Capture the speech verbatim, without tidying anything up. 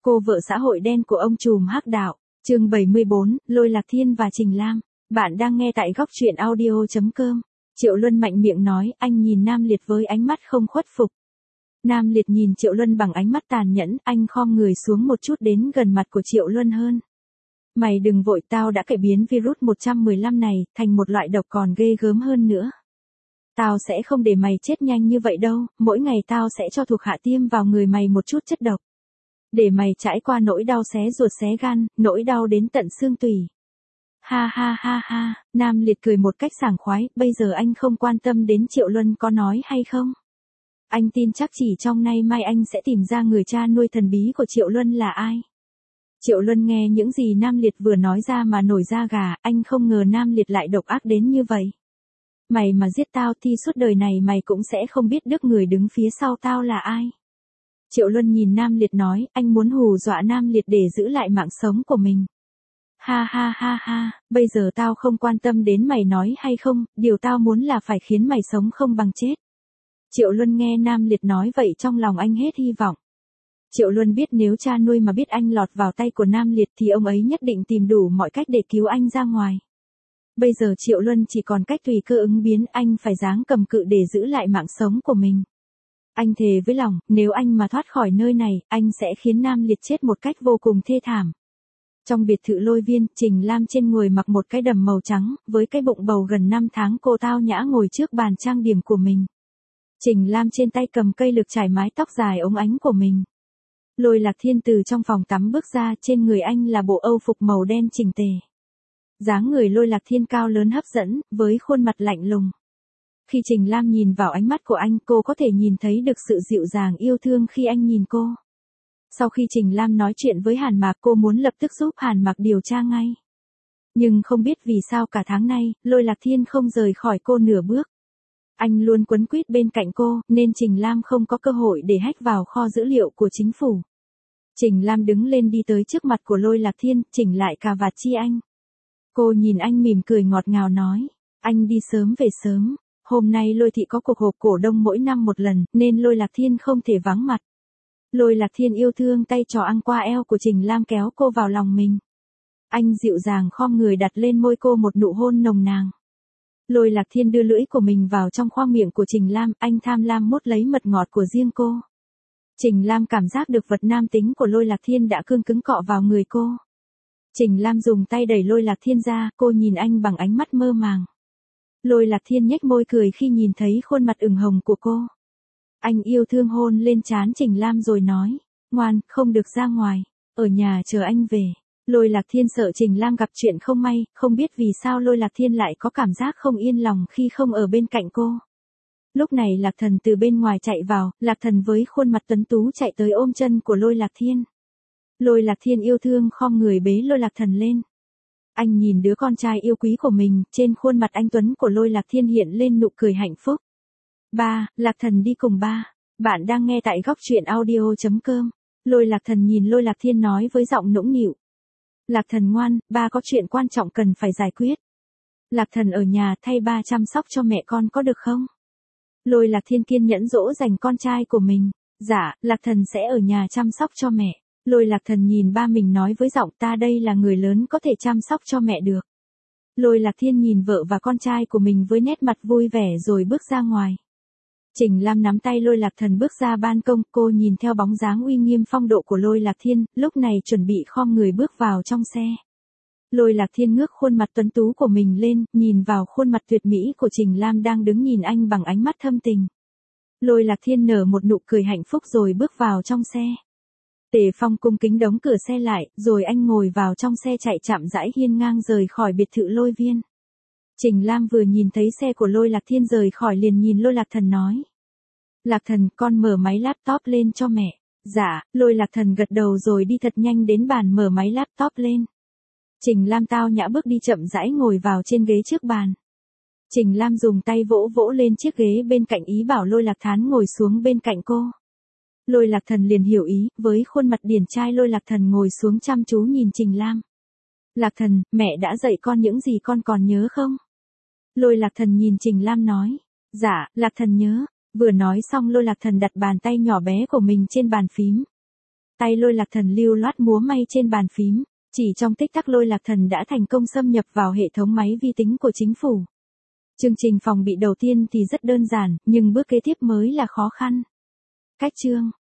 Cô vợ xã hội đen của ông trùm hắc đạo, chương bảy mươi bốn, Lôi Lạc Thiên và Trình Lam. Bạn đang nghe tại góc truyện audio chấm com. Triệu Luân mạnh miệng nói, anh nhìn Nam Liệt với ánh mắt không khuất phục. Nam Liệt nhìn Triệu Luân bằng ánh mắt tàn nhẫn, anh khom người xuống một chút đến gần mặt của Triệu Luân hơn. Mày đừng vội, tao đã cải biến virus một trăm mười lăm này thành một loại độc còn ghê gớm hơn nữa. Tao sẽ không để mày chết nhanh như vậy đâu, mỗi ngày tao sẽ cho thuộc hạ tiêm vào người mày một chút chất độc. Để mày trải qua nỗi đau xé ruột xé gan, nỗi đau đến tận xương tủy. Ha ha ha ha, Nam Liệt cười một cách sảng khoái, bây giờ anh không quan tâm đến Triệu Luân có nói hay không. Anh tin chắc chỉ trong nay mai anh sẽ tìm ra người cha nuôi thần bí của Triệu Luân là ai. Triệu Luân nghe những gì Nam Liệt vừa nói ra mà nổi da gà, anh không ngờ Nam Liệt lại độc ác đến như vậy. Mày mà giết tao thì suốt đời này mày cũng sẽ không biết đức người đứng phía sau tao là ai. Triệu Luân nhìn Nam Liệt nói, anh muốn hù dọa Nam Liệt để giữ lại mạng sống của mình. Ha ha ha ha, bây giờ tao không quan tâm đến mày nói hay không, điều tao muốn là phải khiến mày sống không bằng chết. Triệu Luân nghe Nam Liệt nói vậy trong lòng anh hết hy vọng. Triệu Luân biết nếu cha nuôi mà biết anh lọt vào tay của Nam Liệt thì ông ấy nhất định tìm đủ mọi cách để cứu anh ra ngoài. Bây giờ Triệu Luân chỉ còn cách tùy cơ ứng biến, anh phải giáng cầm cự để giữ lại mạng sống của mình. Anh thề với lòng, nếu anh mà thoát khỏi nơi này, anh sẽ khiến Nam Liệt chết một cách vô cùng thê thảm. Trong biệt thự Lôi Viên, Trình Lam trên người mặc một cái đầm màu trắng, với cái bụng bầu gần năm tháng cô tao nhã ngồi trước bàn trang điểm của mình. Trình Lam trên tay cầm cây lược chải mái tóc dài óng ánh của mình. Lôi Lạc Thiên từ trong phòng tắm bước ra, trên người anh là bộ âu phục màu đen chỉnh tề. Dáng người Lôi Lạc Thiên cao lớn hấp dẫn, với khuôn mặt lạnh lùng. Khi Trình Lam nhìn vào ánh mắt của anh, cô có thể nhìn thấy được sự dịu dàng yêu thương khi anh nhìn cô. Sau khi Trình Lam nói chuyện với Hàn Mạc, cô muốn lập tức giúp Hàn Mạc điều tra ngay. Nhưng không biết vì sao cả tháng nay, Lôi Lạc Thiên không rời khỏi cô nửa bước. Anh luôn quấn quýt bên cạnh cô, nên Trình Lam không có cơ hội để hack vào kho dữ liệu của chính phủ. Trình Lam đứng lên đi tới trước mặt của Lôi Lạc Thiên, chỉnh lại cà vạt chi anh. Cô nhìn anh mỉm cười ngọt ngào nói, anh đi sớm về sớm. Hôm nay Lôi thị có cuộc họp cổ đông mỗi năm một lần, nên Lôi Lạc Thiên không thể vắng mặt. Lôi Lạc Thiên yêu thương tay trò ăn qua eo của Trình Lam kéo cô vào lòng mình. Anh dịu dàng khom người đặt lên môi cô một nụ hôn nồng nàn. Lôi Lạc Thiên đưa lưỡi của mình vào trong khoang miệng của Trình Lam, anh tham lam mút lấy mật ngọt của riêng cô. Trình Lam cảm giác được vật nam tính của Lôi Lạc Thiên đã cương cứng cọ vào người cô. Trình Lam dùng tay đẩy Lôi Lạc Thiên ra, cô nhìn anh bằng ánh mắt mơ màng. Lôi Lạc Thiên nhếch môi cười khi nhìn thấy khuôn mặt ửng hồng của cô. Anh yêu thương hôn lên trán Trình Lam rồi nói, ngoan, không được ra ngoài, ở nhà chờ anh về. Lôi Lạc Thiên sợ Trình Lam gặp chuyện không may, không biết vì sao Lôi Lạc Thiên lại có cảm giác không yên lòng khi không ở bên cạnh cô. Lúc này Lạc Thần từ bên ngoài chạy vào, Lạc Thần với khuôn mặt tuấn tú chạy tới ôm chân của Lôi Lạc Thiên. Lôi Lạc Thiên yêu thương khom người bế Lôi Lạc Thần lên. Anh nhìn đứa con trai yêu quý của mình, trên khuôn mặt anh tuấn của Lôi Lạc Thiên hiện lên nụ cười hạnh phúc. Ba, Lạc Thần đi cùng ba. Bạn đang nghe tại góc truyện audio chấm com. Lôi Lạc Thần nhìn Lôi Lạc Thiên nói với giọng nũng nịu. Lạc Thần ngoan, ba có chuyện quan trọng cần phải giải quyết. Lạc Thần ở nhà thay ba chăm sóc cho mẹ con có được không? Lôi Lạc Thiên kiên nhẫn dỗ dành con trai của mình. Dạ, Lạc Thần sẽ ở nhà chăm sóc cho mẹ. Lôi Lạc Thần nhìn ba mình nói với giọng, ta đây là người lớn có thể chăm sóc cho mẹ được. Lôi Lạc Thiên nhìn vợ và con trai của mình với nét mặt vui vẻ rồi bước ra ngoài. Trình Lam nắm tay Lôi Lạc Thần bước ra ban công, cô nhìn theo bóng dáng uy nghiêm phong độ của Lôi Lạc Thiên, lúc này chuẩn bị khom người bước vào trong xe. Lôi Lạc Thiên ngước khuôn mặt tuấn tú của mình lên, nhìn vào khuôn mặt tuyệt mỹ của Trình Lam đang đứng nhìn anh bằng ánh mắt thâm tình. Lôi Lạc Thiên nở một nụ cười hạnh phúc rồi bước vào trong xe. Tề Phong cung kính đóng cửa xe lại, rồi anh ngồi vào trong xe chạy chậm rãi hiên ngang rời khỏi biệt thự Lôi Viên. Trình Lam vừa nhìn thấy xe của Lôi Lạc Thiên rời khỏi liền nhìn Lôi Lạc Thần nói. Lạc Thần, con mở máy laptop lên cho mẹ. Dạ, Lôi Lạc Thần gật đầu rồi đi thật nhanh đến bàn mở máy laptop lên. Trình Lam tao nhã bước đi chậm rãi ngồi vào trên ghế trước bàn. Trình Lam dùng tay vỗ vỗ lên chiếc ghế bên cạnh ý bảo Lôi Lạc Thán ngồi xuống bên cạnh cô. Lôi Lạc Thần liền hiểu ý, với khuôn mặt điển trai Lôi Lạc Thần ngồi xuống chăm chú nhìn Trình Lam. Lạc Thần, mẹ đã dạy con những gì con còn nhớ không? Lôi Lạc Thần nhìn Trình Lam nói. Dạ, Lạc Thần nhớ. Vừa nói xong Lôi Lạc Thần đặt bàn tay nhỏ bé của mình trên bàn phím. Tay Lôi Lạc Thần lưu loát múa may trên bàn phím, chỉ trong tích tắc Lôi Lạc Thần đã thành công xâm nhập vào hệ thống máy vi tính của chính phủ. Chương trình phòng bị đầu tiên thì rất đơn giản, nhưng bước kế tiếp mới là khó khăn. Cách chương